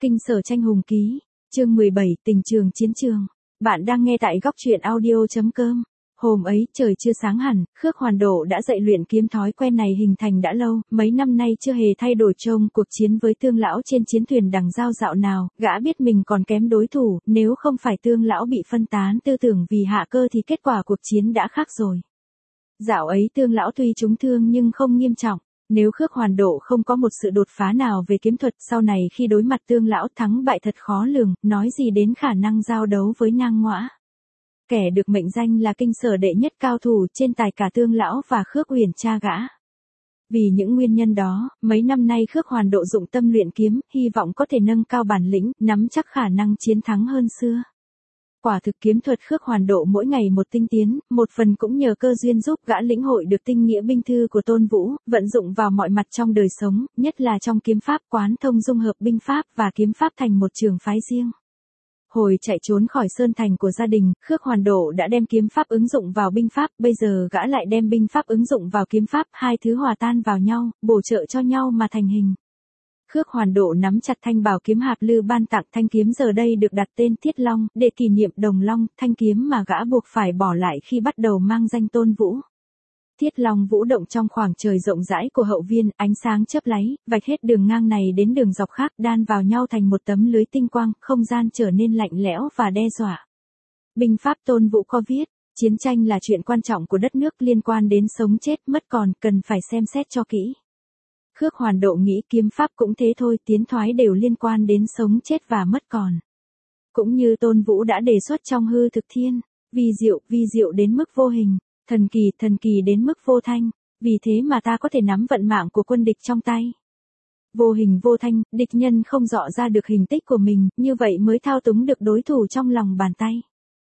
Kinh Sở Tranh Hùng Ký, chương 17, Tình trường chiến trường. Bạn đang nghe tại góc truyện audio.com. Hôm ấy, trời chưa sáng hẳn, Khước Hoàn Độ đã dạy luyện kiếm, thói quen này hình thành đã lâu, mấy năm nay chưa hề thay đổi trông cuộc chiến với Tương lão trên chiến thuyền đằng giao dạo nào, gã biết mình còn kém đối thủ, nếu không phải Tương lão bị phân tán tư tưởng vì Hạ Cơ thì kết quả cuộc chiến đã khác rồi. Dạo ấy Tương lão tuy trúng thương nhưng không nghiêm trọng. Nếu Khước Hoàn Độ không có một sự đột phá nào về kiếm thuật, sau này khi đối mặt Tương lão thắng bại thật khó lường, nói gì đến khả năng giao đấu với Nang Ngõa. Kẻ được mệnh danh là Kinh Sở đệ nhất cao thủ trên tài cả Tương lão và Khước Uyển cha gã. Vì những nguyên nhân đó, mấy năm nay Khước Hoàn Độ dụng tâm luyện kiếm, hy vọng có thể nâng cao bản lĩnh, nắm chắc khả năng chiến thắng hơn xưa. Quả thực kiếm thuật Khước Hoàn Độ mỗi ngày một tinh tiến, một phần cũng nhờ cơ duyên giúp gã lĩnh hội được tinh nghĩa binh thư của Tôn Vũ, vận dụng vào mọi mặt trong đời sống, nhất là trong kiếm pháp, quán thông dung hợp binh pháp và kiếm pháp thành một trường phái riêng. Hồi chạy trốn khỏi sơn thành của gia đình, Khước Hoàn Độ đã đem kiếm pháp ứng dụng vào binh pháp, bây giờ gã lại đem binh pháp ứng dụng vào kiếm pháp, hai thứ hòa tan vào nhau, bổ trợ cho nhau mà thành hình. Khước Hoàn Độ nắm chặt thanh bảo kiếm Hạp Lư ban tặng, thanh kiếm giờ đây được đặt tên Thiết Long, để kỷ niệm Đồng Long, thanh kiếm mà gã buộc phải bỏ lại khi bắt đầu mang danh Tôn Vũ. Thiết Long vũ động trong khoảng trời rộng rãi của hậu viên, ánh sáng chớp láy, vạch hết đường ngang này đến đường dọc khác, đan vào nhau thành một tấm lưới tinh quang, không gian trở nên lạnh lẽo và đe dọa. Binh pháp Tôn Vũ có viết, chiến tranh là chuyện quan trọng của đất nước, liên quan đến sống chết mất còn, cần phải xem xét cho kỹ. Khước Hoàn Độ nghĩ kiếm pháp cũng thế thôi, tiến thoái đều liên quan đến sống chết và mất còn. Cũng như Tôn Vũ đã đề xuất trong Hư Thực Thiên, vi diệu đến mức vô hình, thần kỳ đến mức vô thanh, vì thế mà ta có thể nắm vận mạng của quân địch trong tay. Vô hình vô thanh, địch nhân không dọ ra được hình tích của mình, như vậy mới thao túng được đối thủ trong lòng bàn tay.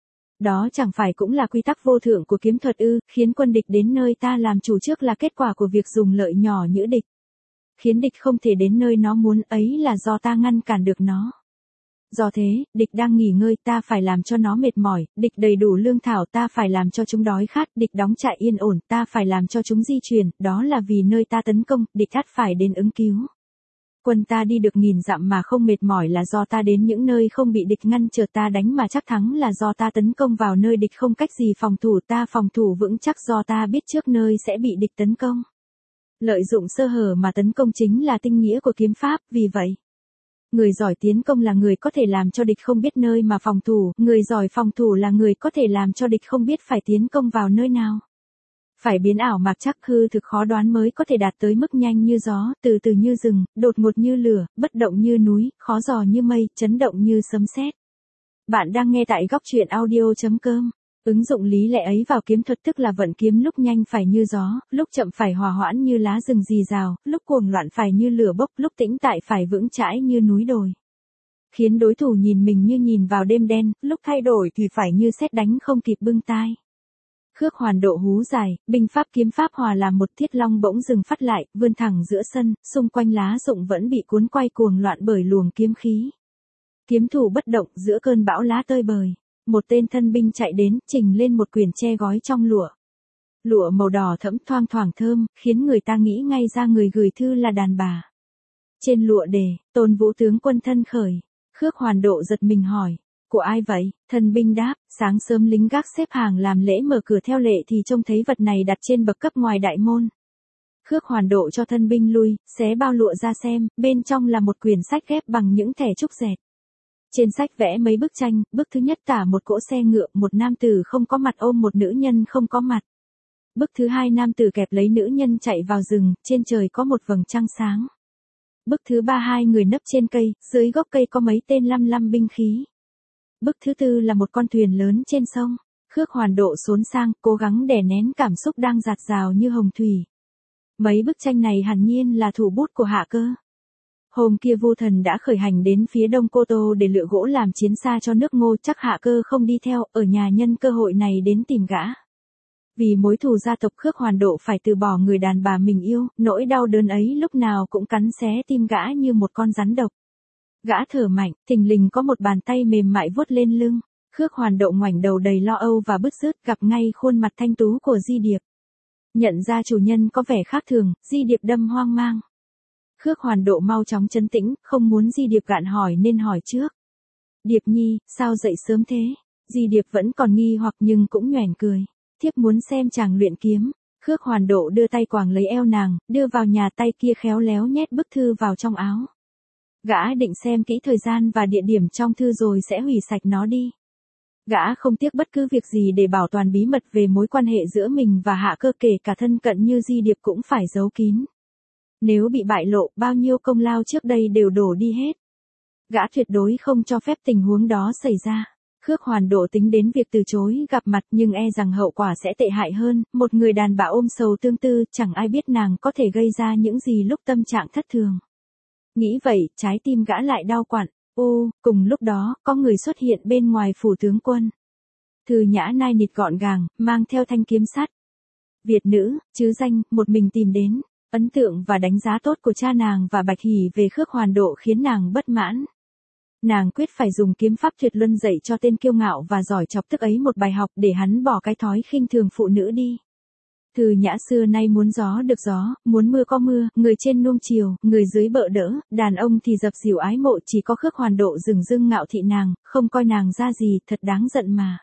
Đó chẳng phải cũng là quy tắc vô thượng của kiếm thuật ư, khiến quân địch đến nơi ta làm chủ trước là kết quả của việc dùng lợi nhỏ nhữ địch. Khiến địch không thể đến nơi nó muốn, ấy là do ta ngăn cản được nó. Do thế, địch đang nghỉ ngơi, ta phải làm cho nó mệt mỏi, địch đầy đủ lương thảo, ta phải làm cho chúng đói khát, địch đóng trại yên ổn, ta phải làm cho chúng di chuyển, đó là vì nơi ta tấn công, địch ắt phải đến ứng cứu. Quân ta đi được 1000 dặm mà không mệt mỏi là do ta đến những nơi không bị địch ngăn trở, ta đánh mà chắc thắng là do ta tấn công vào nơi địch không cách gì phòng thủ, ta phòng thủ vững chắc do ta biết trước nơi sẽ bị địch tấn công. Lợi dụng sơ hở mà tấn công chính là tinh nghĩa của kiếm pháp, vì vậy, người giỏi tiến công là người có thể làm cho địch không biết nơi mà phòng thủ, người giỏi phòng thủ là người có thể làm cho địch không biết phải tiến công vào nơi nào. Phải biến ảo mạc chắc, hư thực khó đoán mới có thể đạt tới mức nhanh như gió, từ từ như rừng, đột ngột như lửa, bất động như núi, khó dò như mây, chấn động như sấm sét. Bạn đang nghe tại góc truyện audio.com. Ứng dụng lý lẽ ấy vào kiếm thuật tức là vận kiếm lúc nhanh phải như gió, lúc chậm phải hòa hoãn như lá rừng rì rào, lúc cuồng loạn phải như lửa bốc, lúc tĩnh tại phải vững chãi như núi đồi. Khiến đối thủ nhìn mình như nhìn vào đêm đen, lúc thay đổi thì phải như sét đánh không kịp bưng tai. Khước Hoàn Độ hú dài, binh pháp kiếm pháp hòa làm một, Thiết Long bỗng dừng phát lại, vươn thẳng giữa sân, xung quanh lá rụng vẫn bị cuốn quay cuồng loạn bởi luồng kiếm khí. Kiếm thủ bất động giữa cơn bão lá tơi bời. Một tên thân binh chạy đến, trình lên một quyển che gói trong lụa. Lụa màu đỏ thẫm thoang thoảng thơm, khiến người ta nghĩ ngay ra người gửi thư là đàn bà. Trên lụa đề, Tôn Vũ tướng quân thân khởi. Khước Hoàn Độ giật mình hỏi, của ai vậy? Thân binh đáp, sáng sớm lính gác xếp hàng làm lễ mở cửa theo lệ thì trông thấy vật này đặt trên bậc cấp ngoài đại môn. Khước Hoàn Độ cho thân binh lui, xé bao lụa ra xem, bên trong là một quyển sách ghép bằng những thẻ trúc dẹt. Trên sách vẽ mấy bức tranh, bức thứ nhất tả một cỗ xe ngựa, một nam tử không có mặt ôm một nữ nhân không có mặt. Bức thứ hai nam tử kẹp lấy nữ nhân chạy vào rừng, trên trời có một vầng trăng sáng. Bức thứ ba hai người nấp trên cây, dưới gốc cây có mấy tên lăm binh khí. Bức thứ tư là một con thuyền lớn trên sông. Khước Hoàn Độ xốn sang, cố gắng đè nén cảm xúc đang dạt dào như hồng thủy. Mấy bức tranh này hẳn nhiên là thủ bút của Hạ Cơ. Hôm kia Vu Thần đã khởi hành đến phía đông Cô Tô để lựa gỗ làm chiến xa cho nước Ngô, chắc Hạ Cơ không đi theo, ở nhà nhân cơ hội này đến tìm gã. Vì mối thù gia tộc, Khước Hoàn Độ phải từ bỏ người đàn bà mình yêu, nỗi đau đớn ấy lúc nào cũng cắn xé tim gã như một con rắn độc. Gã thở mạnh, thình lình có một bàn tay mềm mại vuốt lên lưng. Khước Hoàn Độ ngoảnh đầu đầy lo âu và bứt rứt, gặp ngay khuôn mặt thanh tú của Di Điệp. Nhận ra chủ nhân có vẻ khác thường, Di Điệp đâm hoang mang. Khước Hoàn Độ mau chóng trấn tĩnh, không muốn Di Điệp gạn hỏi nên hỏi trước. Điệp nhi, sao dậy sớm thế? Di Điệp vẫn còn nghi hoặc nhưng cũng nhoẻn cười. Thiếp muốn xem chàng luyện kiếm. Khước Hoàn Độ đưa tay quàng lấy eo nàng, đưa vào nhà, tay kia khéo léo nhét bức thư vào trong áo. Gã định xem kỹ thời gian và địa điểm trong thư rồi sẽ hủy sạch nó đi. Gã không tiếc bất cứ việc gì để bảo toàn bí mật về mối quan hệ giữa mình và Hạ Cơ, kể cả thân cận như Di Điệp cũng phải giấu kín. Nếu bị bại lộ, bao nhiêu công lao trước đây đều đổ đi hết. Gã tuyệt đối không cho phép tình huống đó xảy ra. Khước Hoàn Độ tính đến việc từ chối gặp mặt nhưng e rằng hậu quả sẽ tệ hại hơn, một người đàn bà ôm sầu tương tư, chẳng ai biết nàng có thể gây ra những gì lúc tâm trạng thất thường. Nghĩ vậy, trái tim gã lại đau quặn. Cùng lúc đó, có người xuất hiện bên ngoài phủ tướng quân. Thư Nhã nai nịt gọn gàng, mang theo thanh kiếm sắt. Việt nữ, chứ danh, một mình tìm đến. Ấn tượng và đánh giá tốt của cha nàng và Bạch Hỉ về Khước Hoàn Độ khiến nàng bất mãn. Nàng quyết phải dùng kiếm pháp tuyệt luân dạy cho tên kiêu ngạo và giỏi chọc tức ấy một bài học để hắn bỏ cái thói khinh thường phụ nữ đi. Thư Nhã xưa nay muốn gió được gió, muốn mưa có mưa, người trên nuông chiều, người dưới bợ đỡ, đàn ông thì dập dìu ái mộ, chỉ có Khước Hoàn Độ dửng dưng ngạo thị nàng, không coi nàng ra gì, thật đáng giận mà.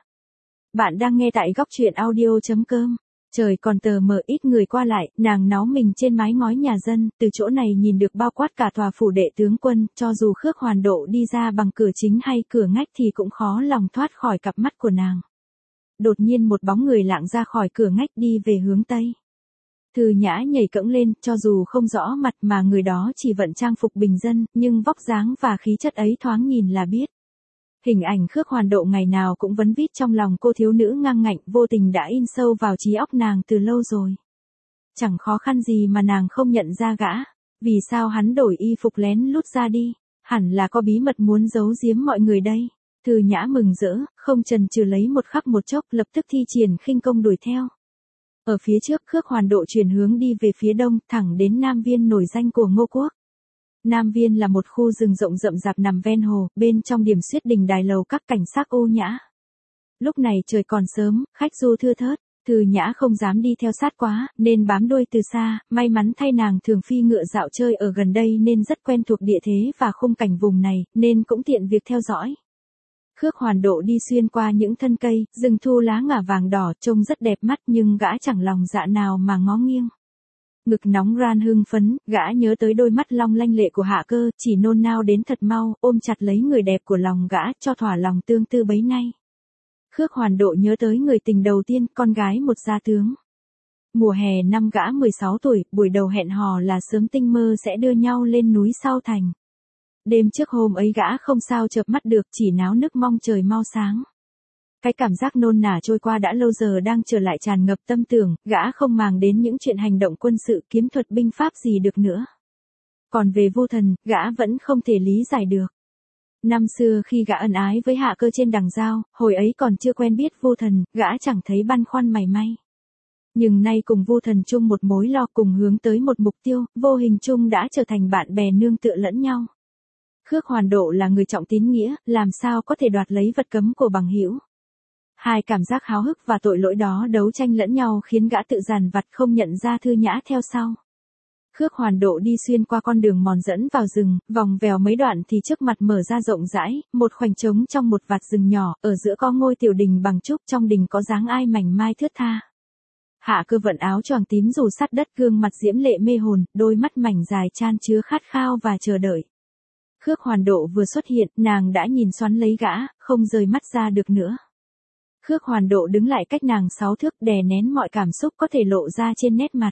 Bạn đang nghe tại góc truyện audio.com. Trời còn tờ mờ, ít người qua lại, nàng náu mình trên mái ngói nhà dân, từ chỗ này nhìn được bao quát cả tòa phủ đệ tướng quân, cho dù Khước Hoàn Độ đi ra bằng cửa chính hay cửa ngách thì cũng khó lòng thoát khỏi cặp mắt của nàng. Đột nhiên một bóng người lạng ra khỏi cửa ngách đi về hướng tây. Thư Nhã nhảy cẫng lên, cho dù không rõ mặt mà người đó chỉ vận trang phục bình dân, nhưng vóc dáng và khí chất ấy thoáng nhìn là biết. Hình ảnh Khước Hoàn Độ ngày nào cũng vấn vít trong lòng cô thiếu nữ ngang ngạnh, vô tình đã in sâu vào trí óc nàng từ lâu rồi. Chẳng khó khăn gì mà nàng không nhận ra gã. Vì sao hắn đổi y phục lén lút ra đi? Hẳn là có bí mật muốn giấu giếm mọi người đây. Thư Nhã mừng rỡ, không chần chừ lấy một khắc một chốc, lập tức thi triển khinh công đuổi theo. Ở phía trước, Khước Hoàn Độ chuyển hướng đi về phía đông, thẳng đến Nam Viên nổi danh của Ngô Quốc. Nam Viên là một khu rừng rộng rậm rạp nằm ven hồ, bên trong điểm xuyết đình đài lầu các cảnh sắc ô nhã. Lúc này trời còn sớm, khách du thưa thớt. Thư Nhã không dám đi theo sát quá, nên bám đuôi từ xa, may mắn thay nàng thường phi ngựa dạo chơi ở gần đây nên rất quen thuộc địa thế và khung cảnh vùng này, nên cũng tiện việc theo dõi. Khước Hoàn Độ đi xuyên qua những thân cây, rừng thu lá ngả vàng đỏ, trông rất đẹp mắt nhưng gã chẳng lòng dạ nào mà ngó nghiêng. Ngực nóng ran hưng phấn, gã nhớ tới đôi mắt long lanh lệ của Hạ Cơ, chỉ nôn nao đến thật mau, ôm chặt lấy người đẹp của lòng gã, cho thỏa lòng tương tư bấy nay. Khước Hoàn Độ nhớ tới người tình đầu tiên, con gái một gia tướng. Mùa hè năm gã 16 tuổi, buổi đầu hẹn hò là sớm tinh mơ sẽ đưa nhau lên núi sau thành. Đêm trước hôm ấy gã không sao chợp mắt được, chỉ náo nức mong trời mau sáng. Cái cảm giác nôn nả trôi qua đã lâu giờ đang trở lại tràn ngập tâm tưởng, gã không màng đến những chuyện hành động quân sự kiếm thuật binh pháp gì được nữa. Còn về Vu Thần, gã vẫn không thể lý giải được. Năm xưa khi gã ân ái với Hạ Cơ trên đằng giao, hồi ấy còn chưa quen biết Vu Thần, gã chẳng thấy băn khoăn mảy may. Nhưng nay cùng Vu Thần chung một mối lo, cùng hướng tới một mục tiêu, vô hình chung đã trở thành bạn bè nương tựa lẫn nhau. Khước Hoàn Độ là người trọng tín nghĩa, làm sao có thể đoạt lấy vật cấm của bằng hữu. Hai cảm giác háo hức và tội lỗi đó đấu tranh lẫn nhau khiến gã tự dằn vặt không nhận ra Thư Nhã theo sau. Khước Hoàn Độ đi xuyên qua con đường mòn dẫn vào rừng, vòng vèo mấy đoạn thì trước mặt mở ra rộng rãi, một khoảnh trống trong một vạt rừng nhỏ, ở giữa có ngôi tiểu đình bằng trúc, trong đình có dáng ai mảnh mai thướt tha. Hạ Cơ vận áo choàng tím dù sát đất, gương mặt diễm lệ mê hồn, đôi mắt mảnh dài chan chứa khát khao và chờ đợi. Khước Hoàn Độ vừa xuất hiện, nàng đã nhìn xoắn lấy gã, không rời mắt ra được nữa. Khước Hoàn Độ đứng lại cách nàng 6 thước, đè nén mọi cảm xúc có thể lộ ra trên nét mặt.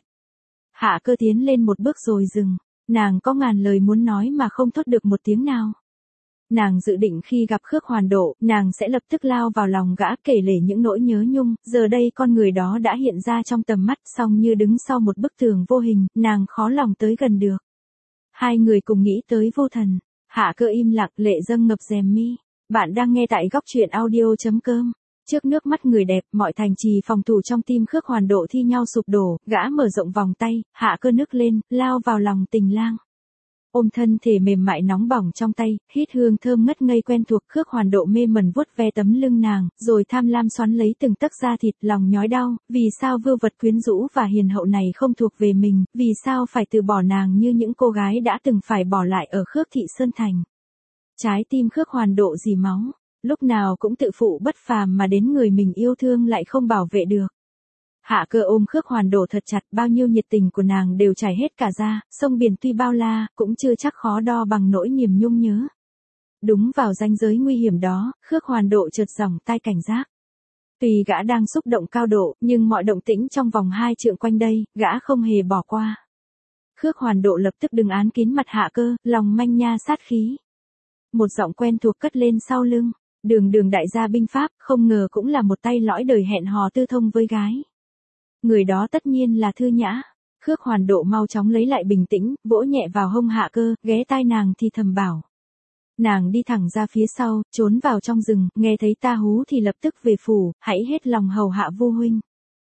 Hạ Cơ tiến lên một bước rồi dừng. Nàng có ngàn lời muốn nói mà không thốt được một tiếng nào. Nàng dự định khi gặp Khước Hoàn Độ, nàng sẽ lập tức lao vào lòng gã, kể lể những nỗi nhớ nhung, giờ đây con người đó đã hiện ra trong tầm mắt, song như đứng sau một bức tường vô hình, nàng khó lòng tới gần được. Hai người cùng nghĩ tới Vô Thần. Hạ Cơ im lặng, lệ dâng ngập rèm mi. Bạn đang nghe tại góc truyện audio.com. Trước nước mắt người đẹp, mọi thành trì phòng thủ trong tim Khước Hoàn Độ thi nhau sụp đổ, gã mở rộng vòng tay, Hạ Cơ nức lên, lao vào lòng tình lang. ôm thân thể mềm mại nóng bỏng trong tay, hít hương thơm ngất ngây quen thuộc. Khước Hoàn Độ mê mẩn vuốt ve tấm lưng nàng, rồi tham lam xoắn lấy từng tấc da thịt, lòng nhói đau, vì sao vưu vật quyến rũ và hiền hậu này không thuộc về mình, vì sao phải từ bỏ nàng như những cô gái đã từng phải bỏ lại ở Khước Thị Sơn Thành. Trái tim Khước Hoàn Độ rỉ máu, lúc nào cũng tự phụ bất phàm mà đến người mình yêu thương lại không bảo vệ được. Hạ Cơ ôm Khước Hoàn Độ thật chặt, bao nhiêu nhiệt tình của nàng đều chảy hết cả ra, sông biển tuy bao la, cũng chưa chắc khó đo bằng nỗi niềm nhung nhớ. Đúng vào ranh giới nguy hiểm đó, Khước Hoàn Độ chợt giỏng tai cảnh giác. Tuy gã đang xúc động cao độ, nhưng mọi động tĩnh trong vòng 2 trượng quanh đây, gã không hề bỏ qua. Khước Hoàn Độ lập tức đứng án kín mặt Hạ Cơ, lòng manh nha sát khí. Một giọng quen thuộc cất lên sau lưng, Đường Đường đại gia binh pháp, không ngờ cũng là một tay lõi đời hẹn hò tư thông với gái. Người đó tất nhiên là Thư Nhã. Khước Hoàn Độ mau chóng lấy lại bình tĩnh, vỗ nhẹ vào hông Hạ Cơ, ghé tai nàng thì thầm bảo. Nàng đi thẳng ra phía sau, trốn vào trong rừng, nghe thấy ta hú thì lập tức về phủ, hãy hết lòng hầu hạ Vu huynh.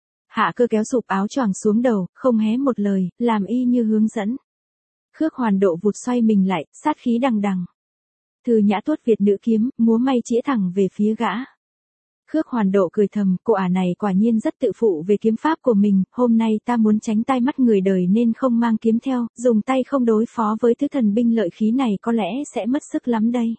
Hạ Cơ kéo sụp áo choàng xuống đầu, không hé một lời, làm y như hướng dẫn. Khước Hoàn Độ vụt xoay mình lại, sát khí đằng đằng. Thư Nhã tuốt Việt nữ kiếm, múa may chĩa thẳng về phía gã. Khước Hoàn Độ cười thầm, cô ả này quả nhiên rất tự phụ về kiếm pháp của mình, hôm nay ta muốn tránh tai mắt người đời nên không mang kiếm theo, dùng tay không đối phó với thứ thần binh lợi khí này có lẽ sẽ mất sức lắm đây.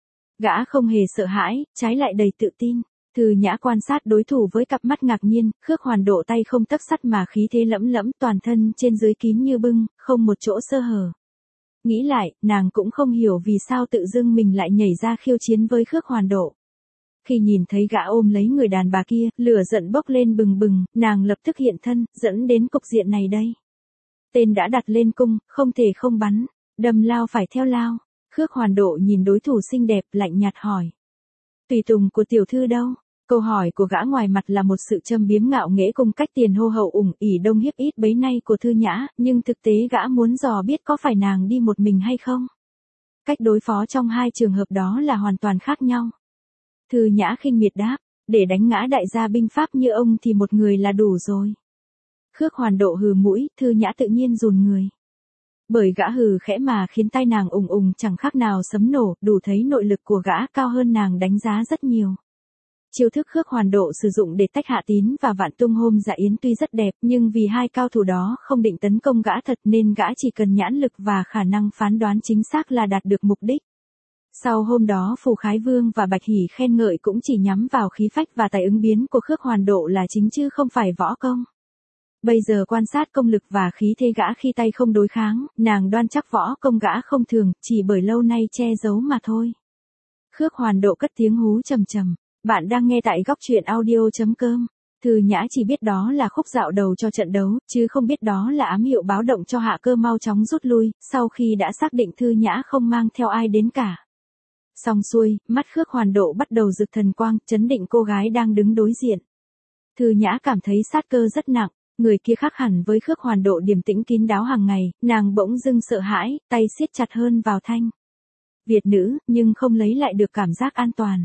Gã không hề sợ hãi, trái lại đầy tự tin. Thư Nhã quan sát đối thủ với cặp mắt ngạc nhiên, Khước Hoàn Độ tay không tấc sắt mà khí thế lẫm lẫm, toàn thân trên dưới kín như bưng, không một chỗ sơ hở. Nghĩ lại, nàng cũng không hiểu vì sao tự dưng mình lại nhảy ra khiêu chiến với Khước Hoàn Độ. Khi nhìn thấy gã ôm lấy người đàn bà kia, lửa giận bốc lên bừng bừng, nàng lập tức hiện thân, dẫn đến cục diện này đây. Tên đã đặt lên cung, không thể không bắn, đâm lao phải theo lao. Khước Hoàn Độ nhìn đối thủ xinh đẹp, lạnh nhạt hỏi. Tùy tùng của tiểu thư đâu? Câu hỏi của gã ngoài mặt là một sự châm biếm ngạo nghễ cùng cách tiền hô hậu ủng ỉ đông hiếp ít bấy nay của Thư Nhã, nhưng thực tế gã muốn dò biết có phải nàng đi một mình hay không. Cách đối phó trong hai trường hợp đó là hoàn toàn khác nhau. Thư Nhã khinh miệt đáp, để đánh ngã đại gia binh pháp như ông thì một người là đủ rồi. Khước Hoàn Độ hừ mũi, Thư Nhã tự nhiên run người. Bởi gã hừ khẽ mà khiến tai nàng ùng ùng chẳng khác nào sấm nổ, đủ thấy nội lực của gã cao hơn nàng đánh giá rất nhiều. Chiêu thức Khước Hoàn Độ sử dụng để tách Hạ Tín và Vạn Tung hôm dạ yến tuy rất đẹp, nhưng vì hai cao thủ đó không định tấn công gã thật nên gã chỉ cần nhãn lực và khả năng phán đoán chính xác là đạt được mục đích. Sau hôm đó Phù Khái Vương và Bạch Hỷ khen ngợi cũng chỉ nhắm vào khí phách và tài ứng biến của Khước Hoàn Độ là chính chứ không phải võ công. Bây giờ quan sát công lực và khí thế gã khi tay không đối kháng, nàng đoan chắc võ công gã không thường, chỉ bởi lâu nay che giấu mà thôi. Khước Hoàn Độ cất tiếng hú trầm trầm. Bạn đang nghe tại góc truyện audio.com. Thư Nhã chỉ biết đó là khúc dạo đầu cho trận đấu, chứ không biết đó là ám hiệu báo động cho Hạ Cơ mau chóng rút lui, sau khi đã xác định Thư Nhã không mang theo ai đến cả. Xong xuôi, mắt Khước Hoàn Độ bắt đầu rực thần quang, chấn định cô gái đang đứng đối diện. Thư Nhã cảm thấy sát cơ rất nặng, người kia khác hẳn với Khước Hoàn Độ điềm tĩnh kín đáo hàng ngày, nàng bỗng dưng sợ hãi, tay siết chặt hơn vào thanh. Việt nữ, nhưng không lấy lại được cảm giác an toàn.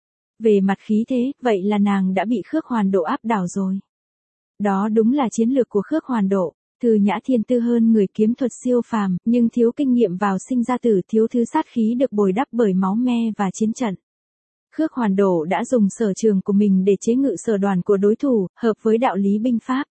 Về mặt khí thế, vậy là nàng đã bị Khước Hoàn Độ áp đảo rồi. Đó đúng là chiến lược của Khước Hoàn Độ. Thư Nhã thiên tư hơn người, kiếm thuật siêu phàm, nhưng thiếu kinh nghiệm vào sinh ra tử, thiếu thứ sát khí được bồi đắp bởi máu me và chiến trận. Khước Hoàn Độ đã dùng sở trường của mình để chế ngự sở đoàn của đối thủ, hợp với đạo lý binh pháp.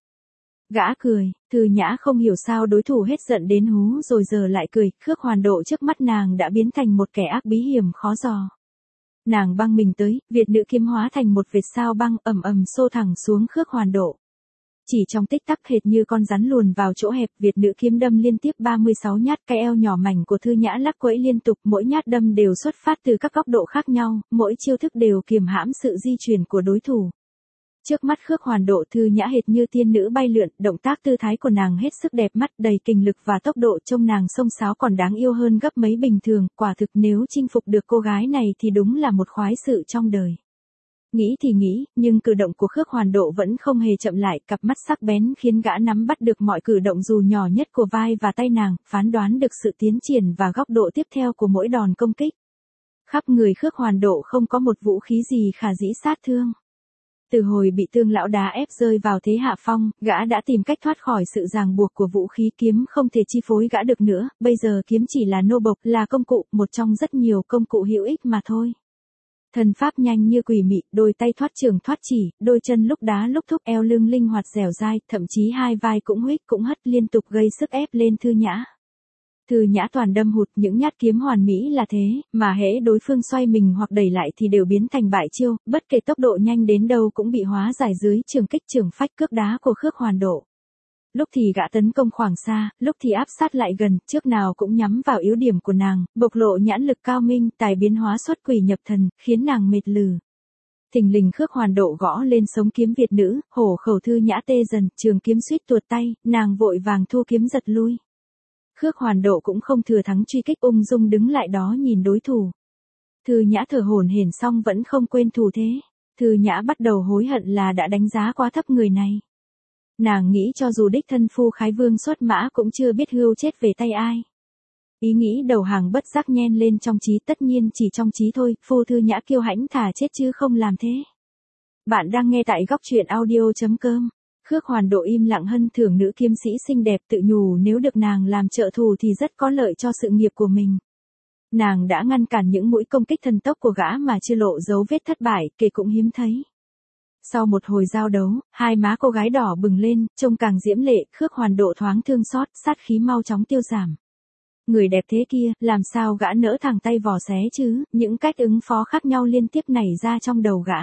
Gã cười, Thư Nhã không hiểu sao đối thủ hết giận đến hú rồi giờ lại cười, Khước Hoàn Độ trước mắt nàng đã biến thành một kẻ ác bí hiểm khó dò. Nàng băng mình tới, Việt nữ kiếm hóa thành một vệt sao băng ầm ầm xô thẳng xuống Khước Hoàn Độ. Chỉ trong tích tắc hệt như con rắn luồn vào chỗ hẹp, Việt nữ kiếm đâm liên tiếp 36 nhát, cái eo nhỏ mảnh của Thư Nhã lắc quẫy liên tục, mỗi nhát đâm đều xuất phát từ các góc độ khác nhau, mỗi chiêu thức đều kiềm hãm sự di chuyển của đối thủ. Trước mắt Khước Hoàn Độ, Thư Nhã hệt như tiên nữ bay lượn, động tác tư thái của nàng hết sức đẹp mắt, đầy kình lực và tốc độ, trông nàng xông xáo còn đáng yêu hơn gấp mấy bình thường, quả thực nếu chinh phục được cô gái này thì đúng là một khoái sự trong đời. Nghĩ thì nghĩ, nhưng cử động của Khước Hoàn Độ vẫn không hề chậm lại, cặp mắt sắc bén khiến gã nắm bắt được mọi cử động dù nhỏ nhất của vai và tay nàng, phán đoán được sự tiến triển và góc độ tiếp theo của mỗi đòn công kích. Khắp người Khước Hoàn Độ không có một vũ khí gì khả dĩ sát thương. từ hồi bị Tương lão đá ép rơi vào thế hạ phong, gã đã tìm cách thoát khỏi sự ràng buộc của vũ khí, kiếm không thể chi phối gã được nữa, bây giờ kiếm chỉ là nô bộc, là công cụ, một trong rất nhiều công cụ hữu ích mà thôi. Thần pháp nhanh như quỷ mị, đôi tay thoát trường thoát chỉ, đôi chân lúc đá lúc thúc, eo lưng linh hoạt dẻo dai, thậm chí hai vai cũng huých cũng hất liên tục gây sức ép lên Thư Nhã. Thư Nhã toàn đâm hụt, những nhát kiếm hoàn mỹ là thế, mà hễ đối phương xoay mình hoặc đẩy lại thì đều biến thành bại chiêu, bất kể tốc độ nhanh đến đâu cũng bị hóa giải dưới trường kích trường phách cước đá của Khước Hoàn Độ. Lúc thì gã tấn công khoảng xa, lúc thì áp sát lại gần, trước nào cũng nhắm vào yếu điểm của nàng, bộc lộ nhãn lực cao minh, tài biến hóa xuất quỷ nhập thần, khiến nàng mệt lử. Thình lình Khước Hoàn Độ gõ lên sống kiếm Việt nữ, hổ khẩu Thư Nhã tê dần, trường kiếm suýt tuột tay, nàng vội vàng thu kiếm giật lui. Khước Hoàn Độ cũng không thừa thắng truy kích, ung dung đứng lại đó nhìn đối thủ. Thư Nhã thở hổn hển xong vẫn không quên thủ thế. Thư Nhã bắt đầu hối hận là đã đánh giá quá thấp người này. Nàng nghĩ cho dù đích thân Phu Khái Vương xuất mã cũng chưa biết hươu chết về tay ai. Ý nghĩ đầu hàng bất giác nhen lên trong trí, tất nhiên chỉ trong trí thôi, Phu Thư Nhã kiêu hãnh thà chết chứ không làm thế. Bạn đang nghe tại góc truyện audio.com. Khước Hoàn Độ im lặng hân thưởng nữ kiếm sĩ xinh đẹp, tự nhủ nếu được nàng làm trợ thủ thì rất có lợi cho sự nghiệp của mình. Nàng đã ngăn cản những mũi công kích thần tốc của gã mà chưa lộ dấu vết thất bại, kể cũng hiếm thấy. Sau một hồi giao đấu, hai má cô gái đỏ bừng lên, trông càng diễm lệ, Khước Hoàn Độ thoáng thương xót, sát khí mau chóng tiêu giảm. Người đẹp thế kia, làm sao gã nỡ thẳng tay vò xé chứ, những cách ứng phó khác nhau liên tiếp nảy ra trong đầu gã.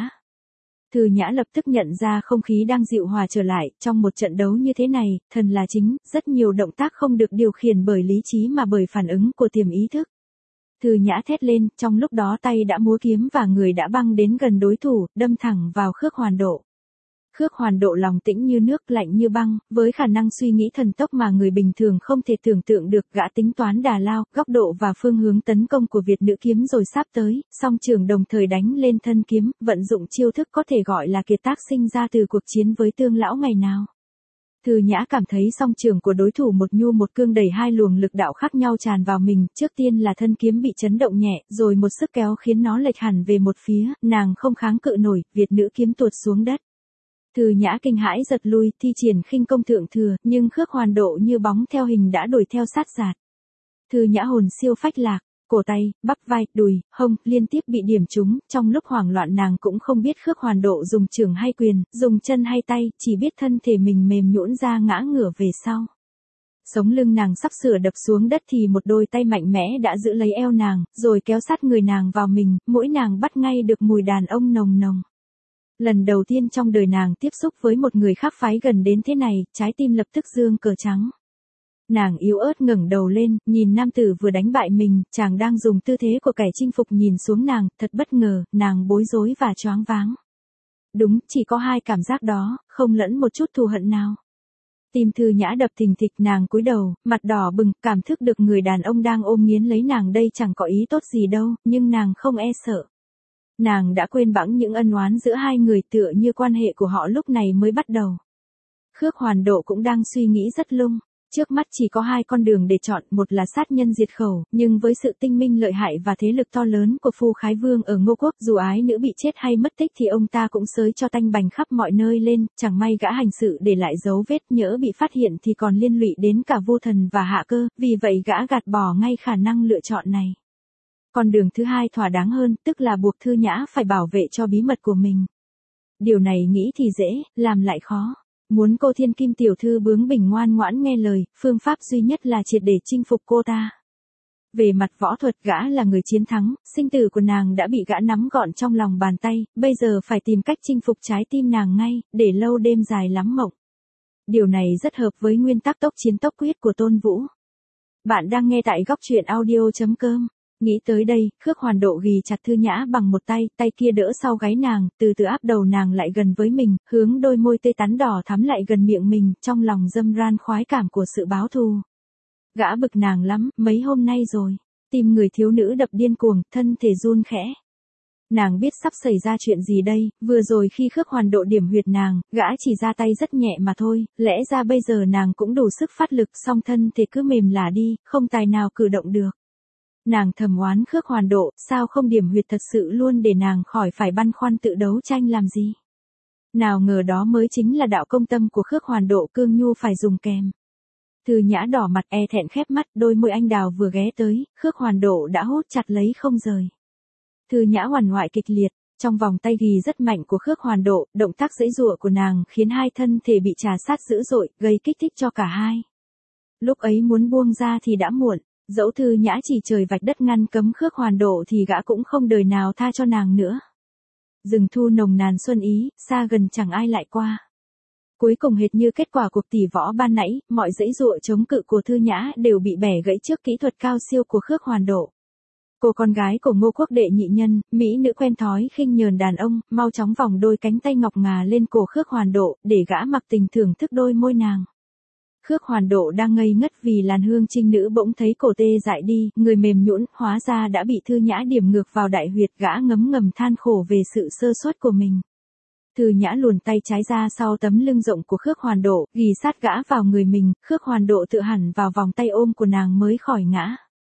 Thư Nhã lập tức nhận ra không khí đang dịu hòa trở lại, trong một trận đấu như thế này, thần là chính, rất nhiều động tác không được điều khiển bởi lý trí mà bởi phản ứng của tiềm ý thức. Thư Nhã thét lên, trong lúc đó tay đã múa kiếm và người đã băng đến gần đối thủ, đâm thẳng vào Khước Hoàn Độ. Khước Hoàn Độ lòng tĩnh như nước, lạnh như băng, với khả năng suy nghĩ thần tốc mà người bình thường không thể tưởng tượng được, gã tính toán đà lao, góc độ và phương hướng tấn công của Việt nữ kiếm rồi sáp tới, song trường đồng thời đánh lên thân kiếm, vận dụng chiêu thức có thể gọi là kiệt tác sinh ra từ cuộc chiến với Tương lão ngày nào. Thư Nhã cảm thấy song trường của đối thủ một nhu một cương đẩy hai luồng lực đạo khác nhau tràn vào mình, trước tiên là thân kiếm bị chấn động nhẹ, rồi một sức kéo khiến nó lệch hẳn về một phía, nàng không kháng cự nổi, Việt nữ kiếm tuột xuống đất. Thư Nhã kinh hãi giật lui, thi triển khinh công thượng thừa, nhưng Khước Hoàn Độ như bóng theo hình đã đuổi theo sát giạt. Thư Nhã hồn siêu phách lạc, cổ tay, bắp vai, đùi, hông, liên tiếp bị điểm trúng, trong lúc hoảng loạn nàng cũng không biết Khước Hoàn Độ dùng chưởng hay quyền, dùng chân hay tay, chỉ biết thân thể mình mềm nhũn ra ngã ngửa về sau. Sống lưng nàng sắp sửa đập xuống đất thì một đôi tay mạnh mẽ đã giữ lấy eo nàng, rồi kéo sát người nàng vào mình, mũi nàng bắt ngay được mùi đàn ông nồng nồng. Lần đầu tiên trong đời nàng tiếp xúc với một người khác phái gần đến thế này, trái tim lập tức dương cờ trắng. Nàng yếu ớt ngẩng đầu lên, nhìn nam tử vừa đánh bại mình, chàng đang dùng tư thế của kẻ chinh phục nhìn xuống nàng, thật bất ngờ, nàng bối rối và choáng váng. Đúng, chỉ có hai cảm giác đó, không lẫn một chút thù hận nào. Tim Thư Nhã đập thình thịch, nàng cúi đầu, mặt đỏ bừng, cảm thức được người đàn ông đang ôm nghiến lấy nàng đây chẳng có ý tốt gì đâu, nhưng nàng không e sợ. Nàng đã quên bẵng những ân oán giữa hai người, tựa như quan hệ của họ lúc này mới bắt đầu. Khước Hoàn Độ cũng đang suy nghĩ rất lung. Trước mắt chỉ có hai con đường để chọn, một là sát nhân diệt khẩu, nhưng với sự tinh minh lợi hại và thế lực to lớn của Phu Khái Vương ở Ngô Quốc, dù ái nữ bị chết hay mất tích thì ông ta cũng xới cho tanh bành khắp mọi nơi lên, chẳng may gã hành sự để lại dấu vết, nhỡ bị phát hiện thì còn liên lụy đến cả Vô Thần và Hạ Cơ, vì vậy gã gạt bỏ ngay khả năng lựa chọn này. Con đường thứ hai thỏa đáng hơn, tức là buộc Thư Nhã phải bảo vệ cho bí mật của mình. Điều này nghĩ thì dễ, làm lại khó. Muốn cô Thiên Kim tiểu thư bướng bỉnh ngoan ngoãn nghe lời, phương pháp duy nhất là triệt để chinh phục cô ta. Về mặt võ thuật, gã là người chiến thắng, sinh tử của nàng đã bị gã nắm gọn trong lòng bàn tay, bây giờ phải tìm cách chinh phục trái tim nàng ngay, để lâu đêm dài lắm mộng. Điều này rất hợp với nguyên tắc tốc chiến tốc quyết của Tôn Vũ. Bạn đang nghe tại góc truyện audio.com. Nghĩ tới đây, Khước Hoàn Độ ghì chặt Thư Nhã bằng một tay, tay kia đỡ sau gáy nàng, từ từ áp đầu nàng lại gần với mình, hướng đôi môi tươi tắn đỏ thắm lại gần miệng mình, trong lòng dâm ran khoái cảm của sự báo thù. Gã bực nàng lắm, mấy hôm nay rồi. Tim người thiếu nữ đập điên cuồng, thân thể run khẽ. Nàng biết sắp xảy ra chuyện gì đây, vừa rồi khi Khước Hoàn Độ điểm huyệt nàng, gã chỉ ra tay rất nhẹ mà thôi, lẽ ra bây giờ nàng cũng đủ sức phát lực, song thân thể cứ mềm lả đi, không tài nào cử động được. Nàng thầm oán Khước Hoàn Độ, sao không điểm huyệt thật sự luôn để nàng khỏi phải băn khoăn tự đấu tranh làm gì. Nào ngờ đó mới chính là đạo công tâm của Khước Hoàn Độ cương nhu phải dùng kèm. Thư Nhã đỏ mặt e thẹn khép mắt, đôi môi anh đào vừa ghé tới, Khước Hoàn Độ đã hút chặt lấy không rời. Thư Nhã uằn hoại kịch liệt, trong vòng tay ghì rất mạnh của Khước Hoàn Độ, động tác giãy giụa của nàng khiến hai thân thể bị trà sát dữ dội, gây kích thích cho cả hai. Lúc ấy muốn buông ra thì đã muộn, dẫu Thư Nhã chỉ trời vạch đất ngăn cấm Khước Hoàn Độ thì gã cũng không đời nào tha cho nàng nữa. Rừng thu nồng nàn xuân ý, xa gần chẳng ai lại qua. Cuối cùng hệt như kết quả cuộc tỷ võ ban nãy, mọi giãy giụa chống cự của Thư Nhã đều bị bẻ gãy trước kỹ thuật cao siêu của Khước Hoàn Độ. Cô con gái của Ngô Quốc đệ nhị nhân, mỹ nữ quen thói khinh nhờn đàn ông, mau chóng vòng đôi cánh tay ngọc ngà lên cổ Khước Hoàn Độ, để gã mặc tình thưởng thức đôi môi nàng. Khước Hoàn Độ đang ngây ngất vì làn hương trinh nữ bỗng thấy cổ tê dại đi, người mềm nhũn, hóa ra đã bị Thư Nhã điểm ngược vào đại huyệt, gã ngấm ngầm than khổ về sự sơ suất của mình. Thư Nhã luồn tay trái ra sau tấm lưng rộng của Khước Hoàn Độ, ghì sát gã vào người mình, Khước Hoàn Độ tựa hẳn vào vòng tay ôm của nàng mới khỏi ngã.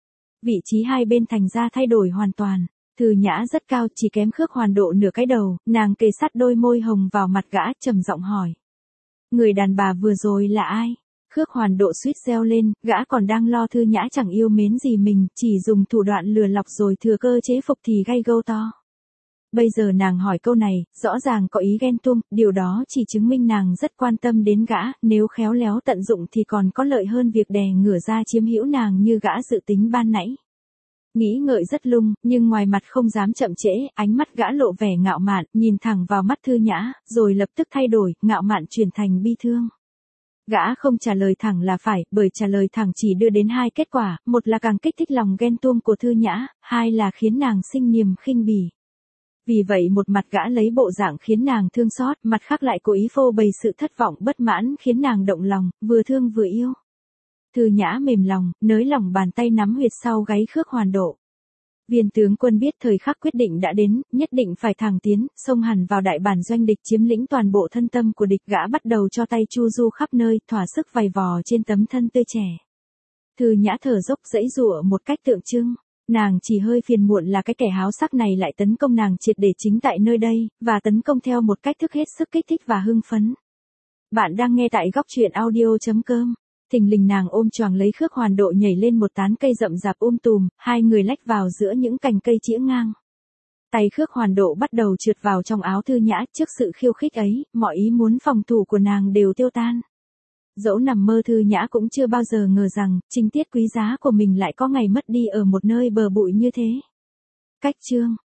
Vị trí hai bên thành ra thay đổi hoàn toàn. Thư Nhã rất cao, chỉ kém Khước Hoàn Độ nửa cái đầu, nàng kề sát đôi môi hồng vào mặt gã, trầm giọng hỏi. Người đàn bà vừa rồi là ai? Khước Hoàn Độ suýt reo lên, gã còn đang lo Thư Nhã chẳng yêu mến gì mình, chỉ dùng thủ đoạn lừa lọc rồi thừa cơ chế phục thì gay gâu to. Bây giờ nàng hỏi câu này, rõ ràng có ý ghen tuông, điều đó chỉ chứng minh nàng rất quan tâm đến gã, nếu khéo léo tận dụng thì còn có lợi hơn việc đè ngửa ra chiếm hữu nàng như gã dự tính ban nãy. Nghĩ ngợi rất lung, nhưng ngoài mặt không dám chậm trễ, ánh mắt gã lộ vẻ ngạo mạn, nhìn thẳng vào mắt Thư Nhã, rồi lập tức thay đổi, ngạo mạn chuyển thành bi thương. Gã không trả lời thẳng là phải, bởi trả lời thẳng chỉ đưa đến hai kết quả, một là càng kích thích lòng ghen tuông của Thư Nhã, hai là khiến nàng sinh niềm khinh bỉ. Vì vậy một mặt gã lấy bộ dạng khiến nàng thương xót, mặt khác lại cố ý phô bày sự thất vọng bất mãn khiến nàng động lòng, vừa thương vừa yêu. Thư Nhã mềm lòng, nới lỏng bàn tay nắm huyệt sau gáy Khước Hoàn Độ. Viên tướng quân biết thời khắc quyết định đã đến, nhất định phải thẳng tiến, xông hẳn vào đại bản doanh địch, chiếm lĩnh toàn bộ thân tâm của địch. Gã bắt đầu cho tay chu du khắp nơi, thỏa sức vày vò trên tấm thân tươi trẻ. Thư Nhã thở dốc giãy giụa một cách tượng trưng. Nàng chỉ hơi phiền muộn là cái kẻ háo sắc này lại tấn công nàng triệt để chính tại nơi đây, và tấn công theo một cách thức hết sức kích thích và hưng phấn. Bạn đang nghe tại góc truyện audio.com. Thình lình nàng ôm choàng lấy Khước Hoàn Độ nhảy lên một tán cây rậm rạp tùm, hai người lách vào giữa những cành cây chĩa ngang. Tay Khước Hoàn Độ bắt đầu trượt vào trong áo Thư Nhã, trước sự khiêu khích ấy, mọi ý muốn phòng thủ của nàng đều tiêu tan. Dẫu nằm mơ Thư Nhã cũng chưa bao giờ ngờ rằng, trinh tiết quý giá của mình lại có ngày mất đi ở một nơi bờ bụi như thế. Cách chương